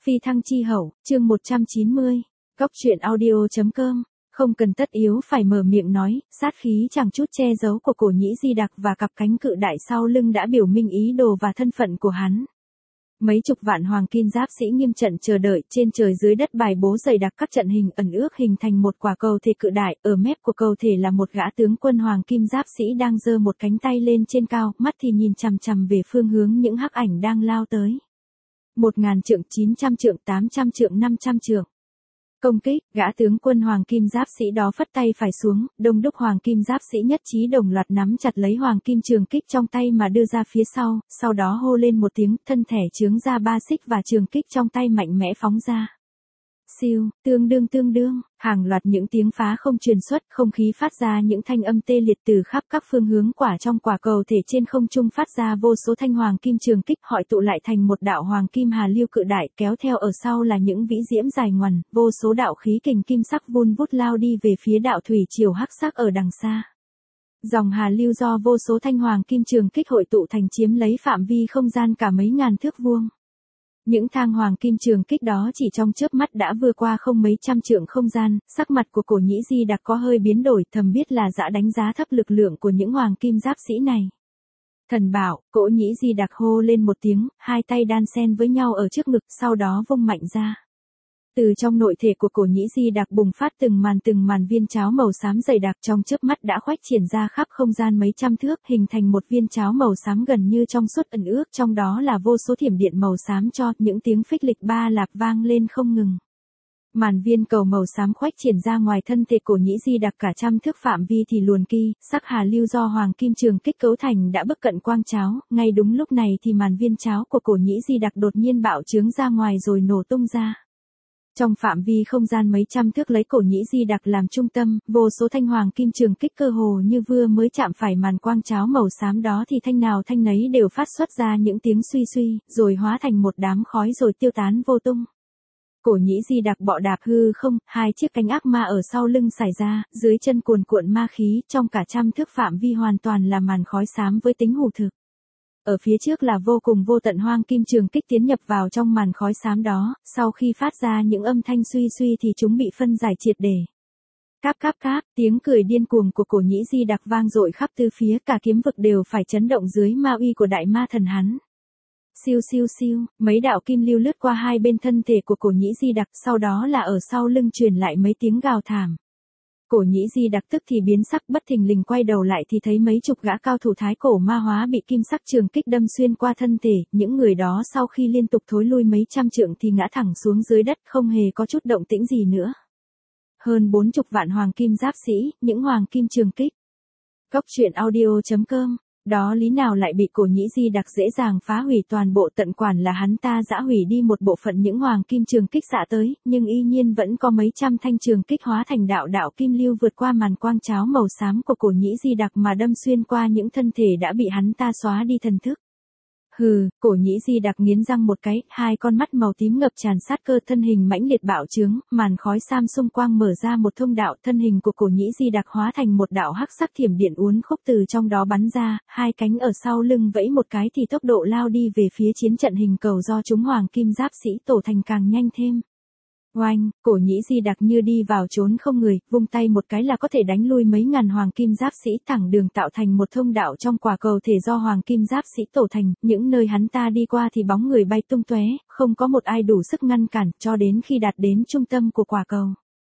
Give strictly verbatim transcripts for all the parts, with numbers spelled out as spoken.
Phi thăng chi hậu, chương một trăm chín mươi. Góc truyện audio.com. Không cần tất yếu phải mở miệng nói, sát khí chẳng chút che giấu của cổ nhĩ di đặc và cặp cánh cự đại sau lưng đã biểu minh ý đồ và thân phận của hắn. Mấy chục vạn hoàng kim giáp sĩ nghiêm trận chờ đợi, trên trời dưới đất bài bố dày đặc các trận hình ẩn ước hình thành một quả cầu thể cự đại, ở mép của cầu thể là một gã tướng quân hoàng kim giáp sĩ đang giơ một cánh tay lên trên cao, mắt thì nhìn chằm chằm về phương hướng những hắc ảnh đang lao tới. Một ngàn trượng, chín trăm trượng, tám trăm trượng, năm trăm trượng. Công kích, gã tướng quân hoàng kim giáp sĩ đó phất tay phải xuống, đông đúc hoàng kim giáp sĩ nhất trí đồng loạt nắm chặt lấy hoàng kim trường kích trong tay mà đưa ra phía sau, sau đó hô lên một tiếng, thân thể chướng ra ba xích và trường kích trong tay mạnh mẽ phóng ra. Siêu, tương đương tương đương, hàng loạt những tiếng phá không truyền xuất, không khí phát ra những thanh âm tê liệt từ khắp các phương hướng, quả trong quả cầu thể trên không trung phát ra vô số thanh hoàng kim trường kích hội tụ lại thành một đạo hoàng kim hà lưu cự đại, kéo theo ở sau là những vĩ diễm dài ngoằn, vô số đạo khí kình kim sắc vun vút lao đi về phía đạo thủy triều hắc sắc ở đằng xa. Dòng hà lưu do vô số thanh hoàng kim trường kích hội tụ thành chiếm lấy phạm vi không gian cả mấy ngàn thước vuông. Những thang hoàng kim trường kích đó chỉ trong chớp mắt đã vượt qua không mấy trăm trượng không gian, sắc mặt của cổ nhĩ di đặc có hơi biến đổi, thầm biết là dã đánh giá thấp lực lượng của những hoàng kim giáp sĩ này. Thần bảo, cổ nhĩ di đặc hô lên một tiếng, hai tay đan xen với nhau ở trước ngực, sau đó vung mạnh ra. Từ trong nội thể của cổ nhĩ di đặc bùng phát từng màn từng màn viên cháo màu xám dày đặc, trong chớp mắt đã khoách triển ra khắp không gian mấy trăm thước, hình thành một viên cháo màu xám gần như trong suốt ẩn ước, trong đó là vô số thiểm điện màu xám cho, những tiếng phích lịch ba lạp vang lên không ngừng. Màn viên cầu màu xám khoách triển ra ngoài thân thể cổ nhĩ di đặc cả trăm thước phạm vi thì luồn kỳ, sắc hà lưu do hoàng kim trường kích cấu thành đã bức cận quang cháo, ngay đúng lúc này thì màn viên cháo của cổ nhĩ di đặc đột nhiên bạo trướng ra ngoài rồi nổ tung ra. Trong phạm vi không gian mấy trăm thước lấy cổ nhĩ di đặc làm trung tâm, vô số thanh hoàng kim trường kích cơ hồ như vừa mới chạm phải màn quang cháo màu xám đó thì thanh nào thanh nấy đều phát xuất ra những tiếng suy suy, rồi hóa thành một đám khói rồi tiêu tán vô tung. Cổ nhĩ di đặc bọ đạp hư không, hai chiếc cánh ác ma ở sau lưng xảy ra, dưới chân cuồn cuộn ma khí, trong cả trăm thước phạm vi hoàn toàn là màn khói xám với tính hủ thực. Ở phía trước là vô cùng vô tận hoang kim trường kích tiến nhập vào trong màn khói xám đó, sau khi phát ra những âm thanh suy suy thì chúng bị phân giải triệt để. Cáp cáp cáp, tiếng cười điên cuồng của cổ nhĩ di đặc vang dội khắp tứ phía, cả kiếm vực đều phải chấn động dưới ma uy của đại ma thần hắn. Siêu siêu siêu, mấy đạo kim lưu lướt qua hai bên thân thể của cổ nhĩ di đặc, sau đó là ở sau lưng truyền lại mấy tiếng gào thảm. Cổ nhĩ di đặc tức thì biến sắc, bất thình lình quay đầu lại thì thấy mấy chục gã cao thủ thái cổ ma hóa bị kim sắc trường kích đâm xuyên qua thân thể, những người đó sau khi liên tục thối lui mấy trăm trượng thì ngã thẳng xuống dưới đất, không hề có chút động tĩnh gì nữa. Hơn bốn chục vạn hoàng kim giáp sĩ, những hoàng kim trường kích. Góc truyện audio.com. Đó lý nào lại bị cổ nhĩ di đặc dễ dàng phá hủy toàn bộ, tận quản là hắn ta dã hủy đi một bộ phận những hoàng kim trường kích xạ tới, nhưng y nhiên vẫn có mấy trăm thanh trường kích hóa thành đạo đạo kim lưu vượt qua màn quang cháo màu xám của cổ nhĩ di đặc mà đâm xuyên qua những thân thể đã bị hắn ta xóa đi thần thức. Hừ, cổ nhĩ di đặc nghiến răng một cái, hai con mắt màu tím ngập tràn sát cơ, thân hình mãnh liệt bạo trướng, màn khói sam xung quang mở ra một thông đạo, thân hình của cổ nhĩ di đặc hóa thành một đạo hắc sắc thiểm điện uốn khúc từ trong đó bắn ra, hai cánh ở sau lưng vẫy một cái thì tốc độ lao đi về phía chiến trận hình cầu do chúng hoàng kim giáp sĩ tổ thành càng nhanh thêm. Oanh, cổ nhĩ di đặc như đi vào trốn không người, vung tay một cái là có thể đánh lui mấy ngàn hoàng kim giáp sĩ, thẳng đường tạo thành một thông đạo trong quả cầu thể do hoàng kim giáp sĩ tổ thành, những nơi hắn ta đi qua thì bóng người bay tung tóe, không có một ai đủ sức ngăn cản, cho đến khi đạt đến trung tâm của quả cầu.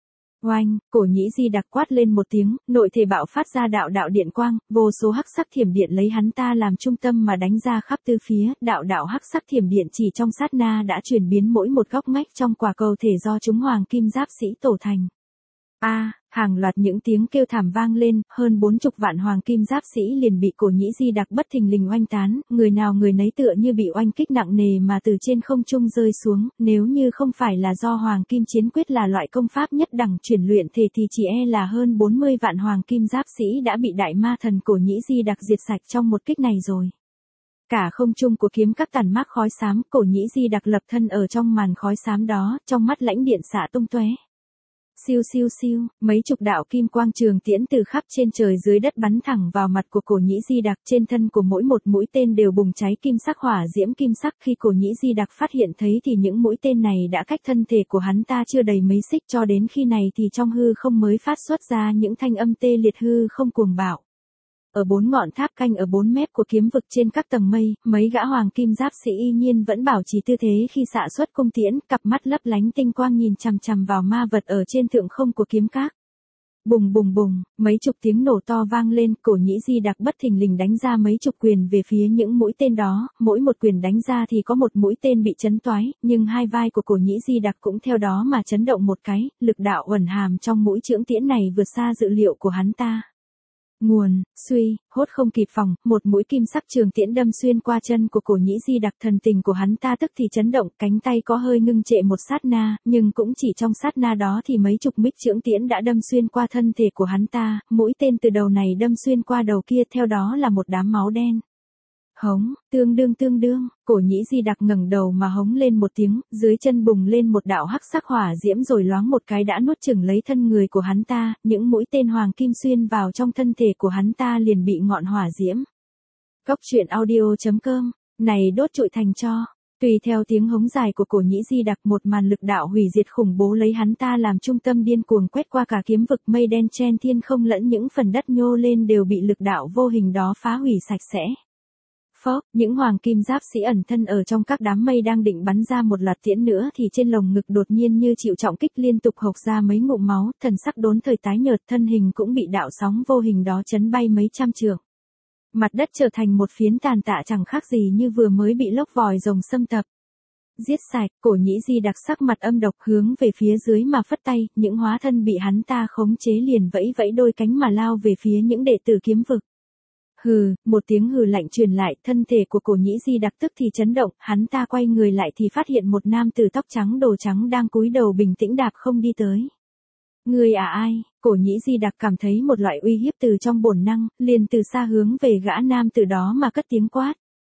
Oanh, cổ nhĩ di đặc quát lên một tiếng, nội thể bạo phát ra đạo đạo điện quang, vô số hắc sắc thiểm điện lấy hắn ta làm trung tâm mà đánh ra khắp tứ phía, đạo đạo hắc sắc thiểm điện chỉ trong sát na đã chuyển biến mỗi một góc ngách trong quả cầu thể do chúng hoàng kim giáp sĩ tổ thành. A, à, hàng loạt những tiếng kêu thảm vang lên, hơn bốn chục vạn hoàng kim giáp sĩ liền bị cổ nhĩ di đặc bất thình lình oanh tán, người nào người nấy tựa như bị oanh kích nặng nề mà từ trên không trung rơi xuống, nếu như không phải là do hoàng kim chiến quyết là loại công pháp nhất đẳng chuyển luyện thể thì chỉ e là hơn bốn mươi vạn hoàng kim giáp sĩ đã bị đại ma thần cổ nhĩ di đặc diệt sạch trong một kích này rồi. Cả không trung của kiếm các tàn mác khói xám, cổ nhĩ di đặc lập thân ở trong màn khói xám đó, trong mắt lãnh điện xạ tung tóe. Siêu siêu siêu, mấy chục đạo kim quang trường tiễn từ khắp trên trời dưới đất bắn thẳng vào mặt của Cổ Nhĩ Di Đặc, trên thân của mỗi một mũi tên đều bùng cháy kim sắc hỏa diễm kim sắc. Khi Cổ Nhĩ Di Đặc phát hiện thấy thì những mũi tên này đã cách thân thể của hắn ta chưa đầy mấy xích, cho đến khi này thì trong hư không mới phát xuất ra những thanh âm tê liệt hư không cuồng bạo. Ở bốn ngọn tháp canh ở bốn mép của kiếm vực trên các tầng mây, mấy gã hoàng kim giáp sĩ y nhiên vẫn bảo trì tư thế khi xạ xuất cung tiễn, cặp mắt lấp lánh tinh quang nhìn chằm chằm vào ma vật ở trên thượng không của kiếm các. Bùng bùng bùng, mấy chục tiếng nổ to vang lên, Cổ Nhĩ Di Đặc bất thình lình đánh ra mấy chục quyền về phía những mũi tên đó, mỗi một quyền đánh ra thì có một mũi tên bị chấn toái, nhưng hai vai của Cổ Nhĩ Di Đặc cũng theo đó mà chấn động một cái, lực đạo uẩn hàm trong mũi chưởng tiễn này vượt xa dự liệu của hắn ta. Nguồn, suy, hốt không kịp phòng, một mũi kim sắc trường tiễn đâm xuyên qua chân của Cổ Nhĩ Di Đặc, thần tình của hắn ta tức thì chấn động, cánh tay có hơi ngưng trệ một sát na, nhưng cũng chỉ trong sát na đó thì mấy chục mích chưởng tiễn đã đâm xuyên qua thân thể của hắn ta, mũi tên từ đầu này đâm xuyên qua đầu kia, theo đó là một đám máu đen. Hống, tương đương tương đương, Cổ Nhĩ Di Đặc ngẩng đầu mà hống lên một tiếng, dưới chân bùng lên một đạo hắc sắc hỏa diễm rồi loáng một cái đã nuốt chửng lấy thân người của hắn ta, những mũi tên hoàng kim xuyên vào trong thân thể của hắn ta liền bị ngọn hỏa diễm. Cốc truyện audio chấm com, này đốt trụi thành tro. Tùy theo tiếng hống dài của Cổ Nhĩ Di Đặc, một màn lực đạo hủy diệt khủng bố lấy hắn ta làm trung tâm điên cuồng quét qua cả kiếm vực, mây đen chen thiên không, lẫn những phần đất nhô lên đều bị lực đạo vô hình đó phá hủy sạch sẽ. Phốc, những hoàng kim giáp sĩ ẩn thân ở trong các đám mây đang định bắn ra một loạt tiễn nữa thì trên lồng ngực đột nhiên như chịu trọng kích, liên tục hộc ra mấy ngụm máu, thần sắc đốn thời tái nhợt, thân hình cũng bị đạo sóng vô hình đó chấn bay mấy trăm trượng. Mặt đất trở thành một phiến tàn tạ chẳng khác gì như vừa mới bị lốc vòi rồng xâm tập. Giết sạch, Cổ Nhĩ Di Đặc sắc mặt âm độc hướng về phía dưới mà phất tay, những hóa thân bị hắn ta khống chế liền vẫy vẫy đôi cánh mà lao về phía những đệ tử kiếm vực. Hừ, một tiếng hừ lạnh truyền lại, thân thể của Cổ Nhĩ Di Đặc tức thì chấn động, hắn ta quay người lại thì phát hiện một nam tử tóc trắng đồ trắng đang cúi đầu bình tĩnh đạp không đi tới. Người à ai? Cổ Nhĩ Di Đặc cảm thấy một loại uy hiếp từ trong bổn năng, liền từ xa hướng về gã nam tử đó mà cất tiếng quát.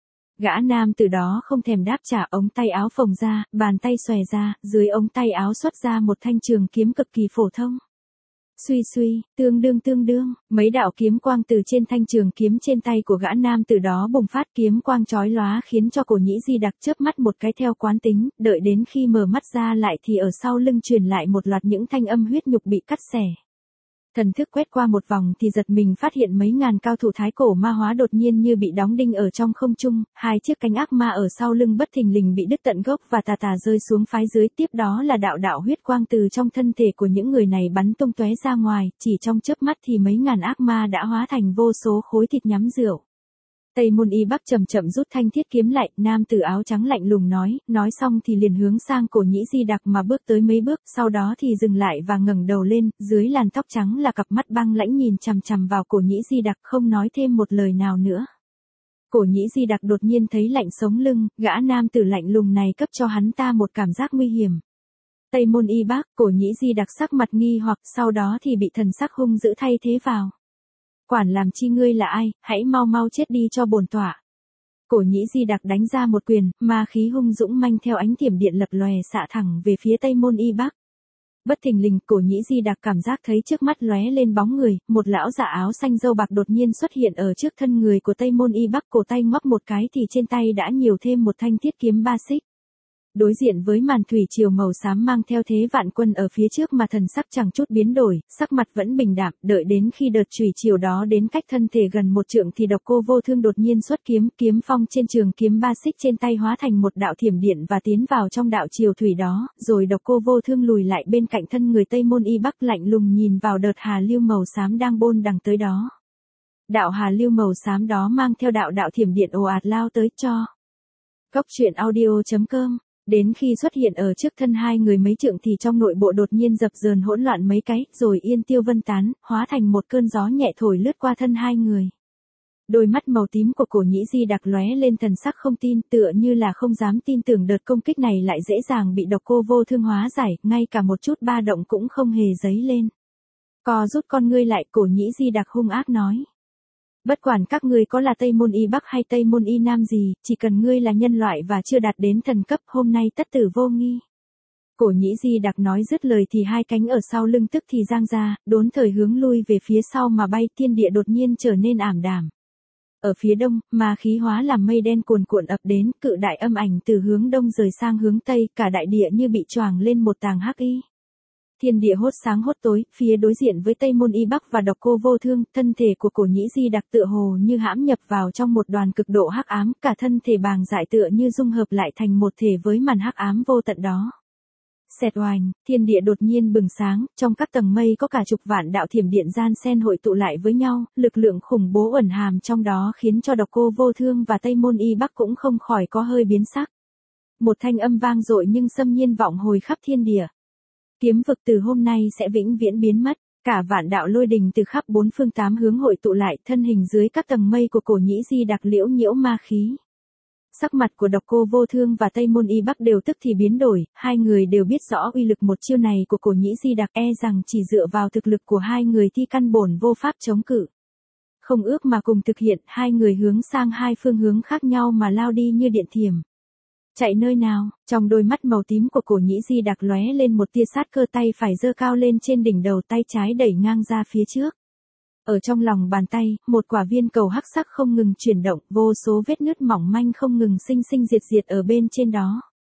Gã nam tử đó không thèm đáp trả, ống tay áo phồng ra, bàn tay xòe ra, dưới ống tay áo xuất ra một thanh trường kiếm cực kỳ phổ thông. Suy suy, tương đương tương đương, mấy đạo kiếm quang từ trên thanh trường kiếm trên tay của gã nam tử đó bùng phát, kiếm quang chói lóa khiến cho Cổ Nhĩ Di Đặc chớp mắt một cái theo quán tính, đợi đến khi mở mắt ra lại thì ở sau lưng truyền lại một loạt những thanh âm huyết nhục bị cắt xẻ. Thần thức quét qua một vòng thì giật mình phát hiện mấy ngàn cao thủ thái cổ ma hóa đột nhiên như bị đóng đinh ở trong không trung, hai chiếc cánh ác ma ở sau lưng bất thình lình bị đứt tận gốc và tà tà rơi xuống phái dưới, tiếp đó là đạo đạo huyết quang từ trong thân thể của những người này bắn tung tóe ra ngoài, chỉ trong chớp mắt thì mấy ngàn ác ma đã hóa thành vô số khối thịt nhắm rượu. Tây Môn Y Bắc chậm chậm rút thanh thiết kiếm lại, nam tử áo trắng lạnh lùng nói, nói xong thì liền hướng sang Cổ Nhĩ Di Đặc mà bước tới mấy bước, sau đó thì dừng lại và ngẩng đầu lên, dưới làn tóc trắng là cặp mắt băng lãnh nhìn chằm chằm vào Cổ Nhĩ Di Đặc, không nói thêm một lời nào nữa. Cổ Nhĩ Di Đặc đột nhiên thấy lạnh sống lưng, gã nam tử lạnh lùng này cấp cho hắn ta một cảm giác nguy hiểm. Tây Môn Y Bắc, Cổ Nhĩ Di Đặc sắc mặt nghi hoặc, sau đó thì bị thần sắc hung dữ thay thế vào. Quản làm chi ngươi là ai, hãy mau mau chết đi cho bổn tọa. Cổ Nhĩ Di Đặc đánh ra một quyền, ma khí hung dũng manh theo ánh thiểm điện lập lòe xạ thẳng về phía Tây Môn Y Bắc. Bất thình lình, Cổ Nhĩ Di Đặc cảm giác thấy trước mắt lóe lên bóng người, một lão giả áo xanh râu bạc đột nhiên xuất hiện ở trước thân người của Tây Môn Y Bắc, cổ tay ngoắc một cái thì trên tay đã nhiều thêm một thanh thiết kiếm ba xích. Đối diện với màn thủy triều màu xám mang theo thế vạn quân ở phía trước mà thần sắc chẳng chút biến đổi, sắc mặt vẫn bình đạm, đợi đến khi đợt thủy triều đó đến cách thân thể gần một trượng thì Độc Cô Vô Thương đột nhiên xuất kiếm, kiếm phong trên trường kiếm ba xích trên tay hóa thành một đạo thiểm điện và tiến vào trong đạo triều thủy đó, rồi Độc Cô Vô Thương lùi lại bên cạnh thân người Tây Môn Y Bắc lạnh lùng nhìn vào đợt hà lưu màu xám đang bôn đằng tới đó. Đạo hà lưu màu xám đó mang theo đạo đạo thiểm điện ồ ạt lao tới cho. Cốc truyện audio chấm com. Đến khi xuất hiện ở trước thân hai người mấy trượng thì trong nội bộ đột nhiên dập dờn hỗn loạn mấy cái, rồi yên tiêu vân tán, hóa thành một cơn gió nhẹ thổi lướt qua thân hai người. Đôi mắt màu tím của Cổ Nhĩ Di Đặc lóe lên thần sắc không tin, tựa như là không dám tin tưởng đợt công kích này lại dễ dàng bị Độc Cô Vô Thương hóa giải, ngay cả một chút ba động cũng không hề dấy lên. Co rút con ngươi lại, Cổ Nhĩ Di Đặc hung ác nói. Bất quản các ngươi có là Tây Môn Y Bắc hay Tây Môn Y Nam gì, chỉ cần ngươi là nhân loại và chưa đạt đến thần cấp, hôm nay tất tử vô nghi. Cổ Nhĩ Di Đặc nói dứt lời thì hai cánh ở sau lưng tức thì giang ra, đốn thời hướng lui về phía sau mà bay, thiên địa đột nhiên trở nên ảm đạm. Ở phía đông, ma khí hóa làm mây đen cuồn cuộn ập đến, cự đại âm ảnh từ hướng đông rời sang hướng tây, cả đại địa như bị choàng lên một tàng hắc y. Thiên địa hốt sáng hốt tối, phía đối diện với Tây Môn Y Bắc và Độc Cô Vô Thương, thân thể của Cổ Nhĩ Di Đặc tựa hồ như hãm nhập vào trong một đoàn cực độ hắc ám, cả thân thể bàng dại tựa như dung hợp lại thành một thể với màn hắc ám vô tận đó. Xẹt oành, thiên địa đột nhiên bừng sáng, trong các tầng mây có cả chục vạn đạo thiểm điện gian xen hội tụ lại với nhau, lực lượng khủng bố ẩn hàm trong đó khiến cho Độc Cô Vô Thương và Tây Môn Y Bắc cũng không khỏi có hơi biến sắc. Một thanh âm vang dội nhưng xâm nhiên vọng hồi khắp thiên địa. Kiếm vực từ hôm nay sẽ vĩnh viễn biến mất, cả vạn đạo lôi đình từ khắp bốn phương tám hướng hội tụ lại, thân hình dưới các tầng mây của Cổ Nhĩ Di Đặc liễu nhiễu ma khí. Sắc mặt của Độc Cô Vô Thương và Tây Môn Y Bắc đều tức thì biến đổi, hai người đều biết rõ uy lực một chiêu này của Cổ Nhĩ Di Đặc, e rằng chỉ dựa vào thực lực của hai người thì căn bổn vô pháp chống cự. Không ước mà cùng thực hiện, hai người hướng sang hai phương hướng khác nhau mà lao đi như điện thiểm. Chạy nơi nào? Trong đôi mắt màu tím của Cổ Nhĩ Di Đặc lóe lên một tia sát cơ, tay phải giơ cao lên trên đỉnh đầu, tay trái đẩy ngang ra phía trước. Ở trong lòng bàn tay, một quả viên cầu hắc sắc không ngừng chuyển động, vô số vết nứt mỏng manh không ngừng sinh sinh diệt diệt ở bên trên đó.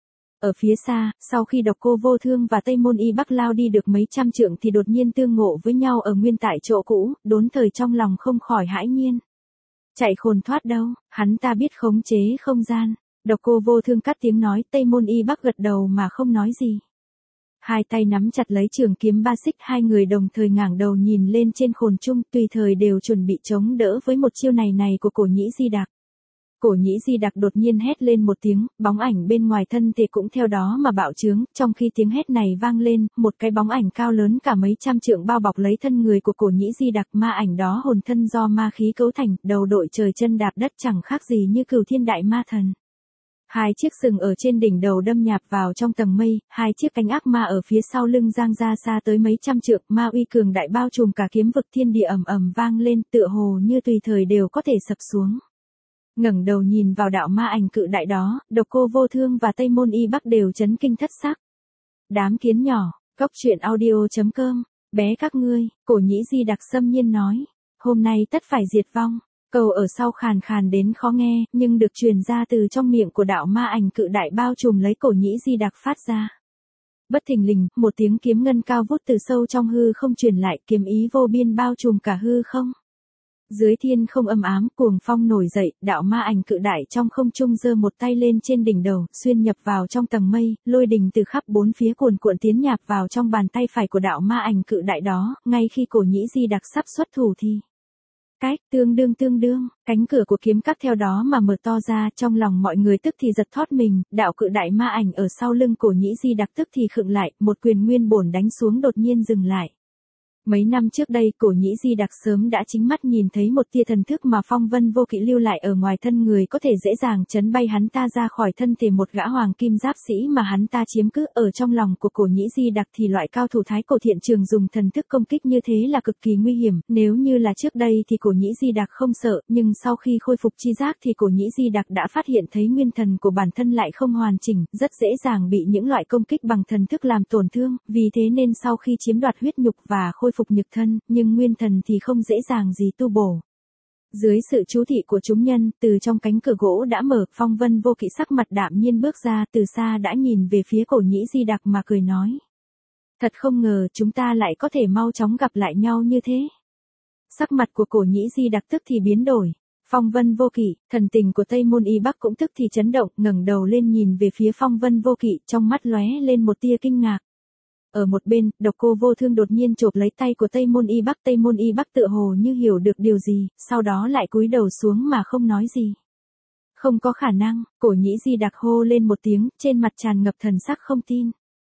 Ở phía xa, sau khi Độc Cô Vô Thương và Tây Môn Y Bắc lao đi được mấy trăm trượng thì đột nhiên tương ngộ với nhau ở nguyên tại chỗ cũ, đốn thời trong lòng không khỏi hãi nhiên. Chạy khôn thoát đâu, hắn ta biết khống chế không gian. Độc Cô Vô Thương cắt tiếng nói, Tây Môn Y Bắc gật đầu mà không nói gì. Hai tay nắm chặt lấy trường kiếm ba xích, hai người đồng thời ngẩng đầu nhìn lên trên khôn trung, tùy thời đều chuẩn bị chống đỡ với một chiêu này này của Cổ Nhĩ Di Đặc. Cổ Nhĩ Di Đặc đột nhiên hét lên một tiếng, bóng ảnh bên ngoài thân thể cũng theo đó mà bạo trướng, trong khi tiếng hét này vang lên, một cái bóng ảnh cao lớn cả mấy trăm trượng bao bọc lấy thân người của Cổ Nhĩ Di Đặc, ma ảnh đó hồn thân do ma khí cấu thành, đầu đội trời chân đạp đất chẳng khác gì như Cửu Thiên Đại Ma Thần. Hai chiếc sừng ở trên đỉnh đầu đâm nhạp vào trong tầng mây, hai chiếc cánh ác ma ở phía sau lưng giang ra xa tới mấy trăm trượng, ma uy cường đại bao trùm cả kiếm vực, thiên địa ầm ầm vang lên, tựa hồ như tùy thời đều có thể sập xuống. Ngẩng đầu nhìn vào đạo ma ảnh cự đại đó, Độc Cô Vô Thương và Tây Môn Y Bắc đều chấn kinh thất sắc. Đám kiến nhỏ, cốc truyện audio chấm com, bé các ngươi, Cổ Nhĩ Di Đặc xâm nhiên nói, hôm nay tất phải diệt vong. Câu ở sau khàn khàn đến khó nghe, nhưng được truyền ra từ trong miệng của đạo ma ảnh cự đại bao trùm lấy Cổ Nhĩ Di Đặc phát ra. Bất thình lình, một tiếng kiếm ngân cao vút từ sâu trong hư không truyền lại, kiếm ý vô biên bao trùm cả hư không. Dưới thiên không âm ám, cuồng phong nổi dậy, đạo ma ảnh cự đại trong không trung giơ một tay lên trên đỉnh đầu, xuyên nhập vào trong tầng mây, lôi đình từ khắp bốn phía cuồn cuộn tiến nhạp vào trong bàn tay phải của đạo ma ảnh cự đại đó, ngay khi Cổ Nhĩ Di Đặc sắp xuất thủ thì cách tương đương tương đương, cánh cửa của kiếm cắt theo đó mà mở to ra, trong lòng mọi người tức thì giật thót mình, đạo cự đại ma ảnh ở sau lưng Cổ Nhĩ Di Đặc tức thì khựng lại, một quyền nguyên bổn đánh xuống đột nhiên dừng lại. Mấy năm trước đây, Cổ Nhĩ Di Đặc sớm đã chính mắt nhìn thấy một tia thần thức mà Phong Vân Vô Kỵ lưu lại ở ngoài thân người, có thể dễ dàng chấn bay hắn ta ra khỏi thân thể một gã hoàng kim giáp sĩ mà hắn ta chiếm cứ. Ở trong lòng của Cổ Nhĩ Di Đặc thì loại cao thủ thái cổ thiện trường dùng thần thức công kích như thế là cực kỳ nguy hiểm, nếu như là trước đây thì Cổ Nhĩ Di Đặc không sợ, nhưng sau khi khôi phục chi giác thì Cổ Nhĩ Di Đặc đã phát hiện thấy nguyên thần của bản thân lại không hoàn chỉnh, rất dễ dàng bị những loại công kích bằng thần thức làm tổn thương, vì thế nên sau khi chiếm đoạt huyết nhục và khôi phục nhục thân, nhưng nguyên thần thì không dễ dàng gì tu bổ. Dưới sự chú thị của chúng nhân, từ trong cánh cửa gỗ đã mở, Phong Vân Vô Kỵ sắc mặt đạm nhiên bước ra, từ xa đã nhìn về phía Cổ Nhĩ Di Đặc mà cười nói. Thật không ngờ chúng ta lại có thể mau chóng gặp lại nhau như thế. Sắc mặt của Cổ Nhĩ Di Đặc tức thì biến đổi. Phong Vân Vô Kỵ, thần tình của Tây Môn Y Bắc cũng tức thì chấn động, ngẩng đầu lên nhìn về phía Phong Vân Vô Kỵ, trong mắt lóe lên một tia kinh ngạc. Ở một bên, Độc Cô Vô Thương đột nhiên chộp lấy tay của Tây Môn Y Bắc, Tây Môn Y Bắc tựa hồ như hiểu được điều gì, sau đó lại cúi đầu xuống mà không nói gì. Không có khả năng, Cổ Nhĩ Di Đặc hô lên một tiếng, trên mặt tràn ngập thần sắc không tin.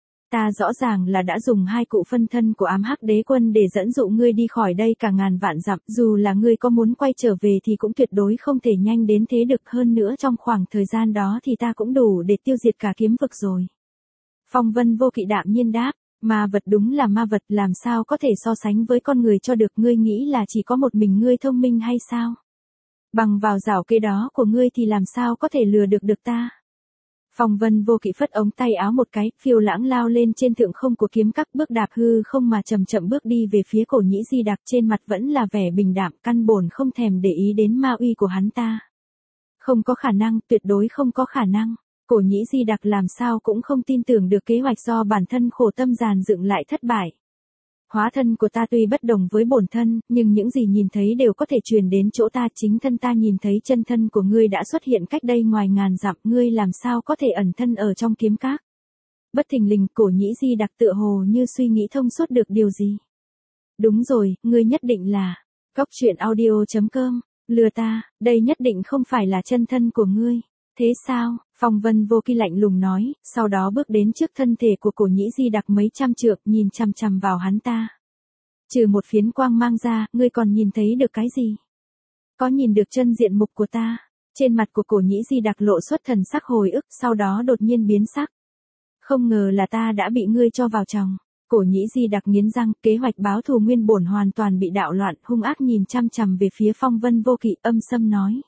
Ta rõ ràng là đã dùng hai cụ phân thân của ám hắc đế quân để dẫn dụ ngươi đi khỏi đây cả ngàn vạn dặm, dù là ngươi có muốn quay trở về thì cũng tuyệt đối không thể nhanh đến thế được, hơn nữa trong khoảng thời gian đó thì ta cũng đủ để tiêu diệt cả kiếm vực rồi. Phong Vân Vô Kỵ đạm nhiên đáp. Ma vật đúng là ma vật, làm sao có thể so sánh với con người cho được, ngươi nghĩ là chỉ có một mình ngươi thông minh hay sao? Bằng vào giảo kế đó của ngươi thì làm sao có thể lừa được được ta? Phong Vân Vô Kỵ phất ống tay áo một cái, phiêu lãng lao lên trên thượng không của kiếm các bước đạp hư không mà chậm chậm bước đi về phía Cổ Nhĩ Di Đặc, trên mặt vẫn là vẻ bình đạm, căn bổn không thèm để ý đến ma uy của hắn ta. Không có khả năng, tuyệt đối không có khả năng. Cổ Nhĩ Di Đặc làm sao cũng không tin tưởng được kế hoạch do bản thân khổ tâm dàn dựng lại thất bại. Hóa thân của ta tuy bất đồng với bổn thân, nhưng những gì nhìn thấy đều có thể truyền đến chỗ ta, chính thân ta nhìn thấy chân thân của ngươi đã xuất hiện cách đây ngoài ngàn dặm, ngươi làm sao có thể ẩn thân ở trong kiếm các. Bất thình lình, Cổ Nhĩ Di Đặc tựa hồ như suy nghĩ thông suốt được điều gì. Đúng rồi, ngươi nhất định là, cóc truyện audio chấm com, lừa ta, đây nhất định không phải là chân thân của ngươi. Thế sao? Phong Vân Vô Kỵ lạnh lùng nói, sau đó bước đến trước thân thể của Cổ Nhĩ Di Đặc mấy trăm trượng, nhìn chằm chằm vào hắn ta. Trừ một phiến quang mang ra, ngươi còn nhìn thấy được cái gì? Có nhìn được chân diện mục của ta? Trên mặt của Cổ Nhĩ Di Đặc lộ xuất thần sắc hồi ức, sau đó đột nhiên biến sắc. Không ngờ là ta đã bị ngươi cho vào chồng. Cổ Nhĩ Di Đặc nghiến răng, kế hoạch báo thù nguyên bổn hoàn toàn bị đảo loạn, hung ác nhìn chăm chằm về phía Phong Vân Vô Kỵ, âm sâm nói.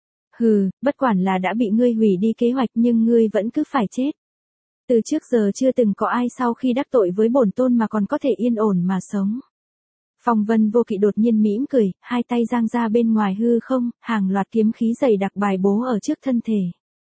Hừ, bất quản là đã bị ngươi hủy đi kế hoạch nhưng ngươi vẫn cứ phải chết. Từ trước giờ chưa từng có ai sau khi đắc tội với bổn tôn mà còn có thể yên ổn mà sống. Phong Vân Vô Kỵ đột nhiên mỉm cười, hai tay giang ra bên ngoài hư không, hàng loạt kiếm khí dày đặc bài bố ở trước thân thể.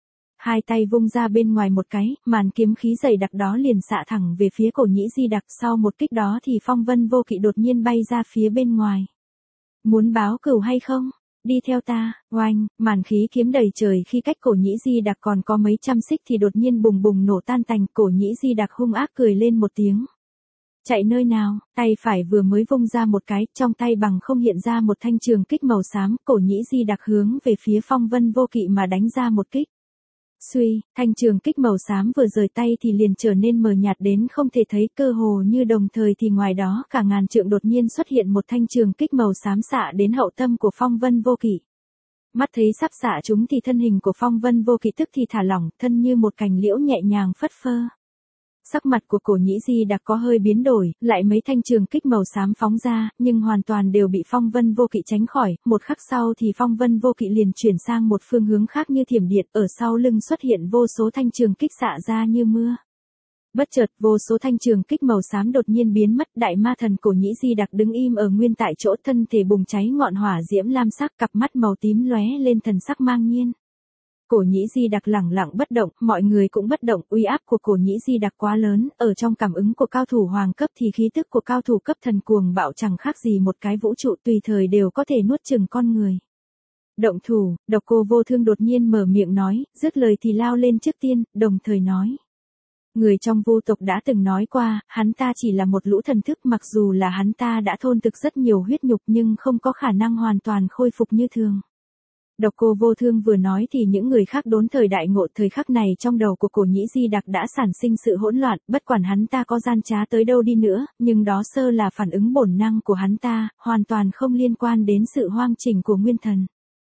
Hai tay vung ra bên ngoài một cái, màn kiếm khí dày đặc đó liền xạ thẳng về phía Cổ Nhĩ Di Đặc, sau một kích đó thì Phong Vân Vô Kỵ đột nhiên bay ra phía bên ngoài. Muốn báo cửu hay không? Đi theo ta, oanh, màn khí kiếm đầy trời khi cách Cổ Nhĩ Di Đặc còn có mấy trăm xích thì đột nhiên bùng bùng nổ tan tành, Cổ Nhĩ Di Đặc hung ác cười lên một tiếng. Chạy nơi nào, tay phải vừa mới vung ra một cái, trong tay bằng không hiện ra một thanh trường kích màu xám, Cổ Nhĩ Di Đặc hướng về phía Phong Vân Vô Kỵ mà đánh ra một kích. Suy, thanh trường kích màu xám vừa rời tay thì liền trở nên mờ nhạt đến không thể thấy, cơ hồ như đồng thời thì ngoài đó cả ngàn trượng đột nhiên xuất hiện một thanh trường kích màu xám xạ đến hậu tâm của Phong Vân Vô Kỵ. Mắt thấy sắp xạ chúng thì thân hình của Phong Vân Vô Kỵ tức thì thả lỏng, thân như một cành liễu nhẹ nhàng phất phơ. Sắc mặt của Cổ Nhĩ Di Đặc có hơi biến đổi, lại mấy thanh trường kích màu xám phóng ra, nhưng hoàn toàn đều bị Phong Vân Vô Kỵ tránh khỏi, một khắc sau thì Phong Vân Vô Kỵ liền chuyển sang một phương hướng khác như thiểm điện, ở sau lưng xuất hiện vô số thanh trường kích xạ ra như mưa. Bất chợt, vô số thanh trường kích màu xám đột nhiên biến mất, đại ma thần Cổ Nhĩ Di Đặc đứng im ở nguyên tại chỗ, thân thể bùng cháy ngọn hỏa diễm lam sắc, cặp mắt màu tím lóe lên thần sắc mang nhiên. Cổ Nhĩ Di Đặc lẳng lặng bất động, mọi người cũng bất động, uy áp của Cổ Nhĩ Di Đặc quá lớn, ở trong cảm ứng của cao thủ hoàng cấp thì khí tức của cao thủ cấp thần cuồng bạo chẳng khác gì một cái vũ trụ tùy thời đều có thể nuốt chửng con người. Động thủ, Độc Cô Vô Thương đột nhiên mở miệng nói, dứt lời thì lao lên trước tiên, đồng thời nói. Người trong vu tộc đã từng nói qua, hắn ta chỉ là một lũ thần thức, mặc dù là hắn ta đã thôn thực rất nhiều huyết nhục nhưng không có khả năng hoàn toàn khôi phục như thường. Độc Cô Vô Thương vừa nói thì những người khác đốn thời đại ngộ, thời khắc này trong đầu của Cổ Nhĩ Di Đặc đã sản sinh sự hỗn loạn, bất quản hắn ta có gian trá tới đâu đi nữa, nhưng đó sơ là phản ứng bổn năng của hắn ta, hoàn toàn không liên quan đến sự hoang chỉnh của nguyên thần.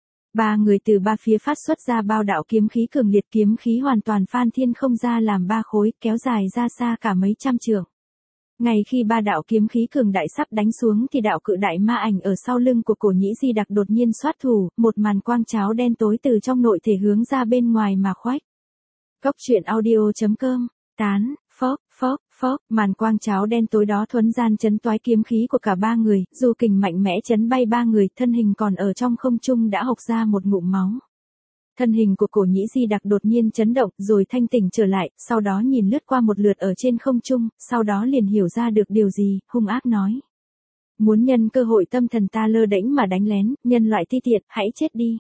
Ba người từ ba phía phát xuất ra bao đạo kiếm khí cường liệt, kiếm khí hoàn toàn phan thiên không ra làm ba khối, kéo dài ra xa cả mấy trăm trượng. Ngay khi ba đạo kiếm khí cường đại sắp đánh xuống thì đạo cự đại ma ảnh ở sau lưng của Cổ Nhĩ Di Đặc đột nhiên xoát thủ, một màn quang cháo đen tối từ trong nội thể hướng ra bên ngoài mà khoách. Cóc truyện audio chấm com, tán, phốc, phốc, phốc, màn quang cháo đen tối đó thuấn gian chấn toái kiếm khí của cả ba người, dù kình mạnh mẽ chấn bay ba người, thân hình còn ở trong không trung đã hộc ra một ngụm máu. Thân hình của Cổ Nhĩ Di Đặc đột nhiên chấn động, rồi thanh tỉnh trở lại, sau đó nhìn lướt qua một lượt ở trên không trung, sau đó liền hiểu ra được điều gì, hung ác nói. Muốn nhân cơ hội tâm thần ta lơ đễnh mà đánh lén, nhân loại ti tiện, hãy chết đi.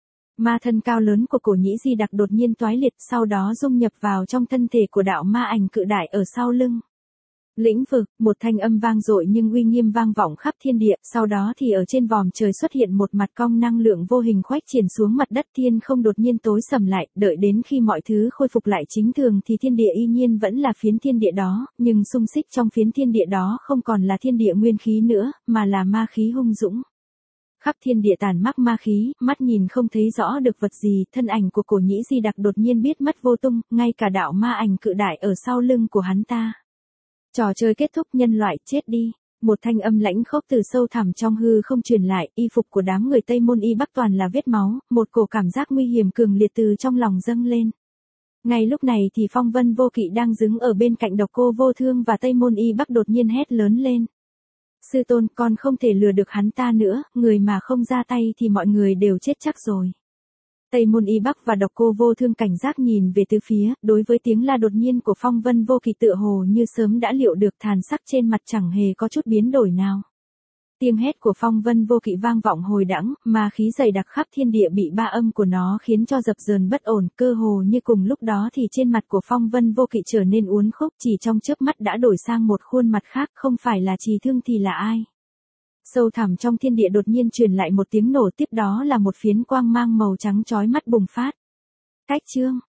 Ma thân cao lớn của Cổ Nhĩ Di Đặc đột nhiên toái liệt, sau đó dung nhập vào trong thân thể của đạo ma ảnh cự đại ở sau lưng. Lĩnh vực, một thanh âm vang dội nhưng uy nghiêm vang vọng khắp thiên địa, sau đó thì ở trên vòm trời xuất hiện một mặt cong năng lượng vô hình khoách triển xuống mặt đất, thiên không đột nhiên tối sầm lại, đợi đến khi mọi thứ khôi phục lại chính thường thì thiên địa y nhiên vẫn là phiến thiên địa đó, nhưng xung xích trong phiến thiên địa đó không còn là thiên địa nguyên khí nữa, mà là ma khí hung dũng. Khắp thiên địa tàn mắc ma khí, mắt nhìn không thấy rõ được vật gì, thân ảnh của Cổ Nhĩ Di Đặc đột nhiên biết mất vô tung, ngay cả đạo ma ảnh cự đại ở sau lưng của hắn ta. Trò chơi kết thúc, nhân loại chết đi. Một thanh âm lãnh khốc từ sâu thẳm trong hư không truyền lại, y phục của đám người Tây Môn Y Bắc toàn là vết máu, một cổ cảm giác nguy hiểm cường liệt từ trong lòng dâng lên. Ngay lúc này thì Phong Vân Vô Kỵ đang đứng ở bên cạnh Độc Cô Vô Thương và Tây Môn Y Bắc đột nhiên hét lớn lên. Sư tôn, con không thể lừa được hắn ta nữa, người mà không ra tay thì mọi người đều chết chắc rồi. Tây Môn Y Bắc và Độc Cô Vô Thương cảnh giác nhìn về tứ phía, đối với tiếng la đột nhiên của Phong Vân Vô Kỵ tựa hồ như sớm đã liệu được, thần sắc trên mặt chẳng hề có chút biến đổi nào. Tiếng hét của Phong Vân Vô Kỵ vang vọng hồi đãng, mà khí dày đặc khắp thiên địa bị ba âm của nó khiến cho dập dờn bất ổn, cơ hồ như cùng lúc đó thì trên mặt của Phong Vân Vô Kỵ trở nên uốn khúc, chỉ trong chớp mắt đã đổi sang một khuôn mặt khác, không phải là Trì Thương thì là ai. Sâu thẳm trong thiên địa đột nhiên truyền lại một tiếng nổ, tiếp đó là một phiến quang mang màu trắng chói mắt bùng phát. Cách chương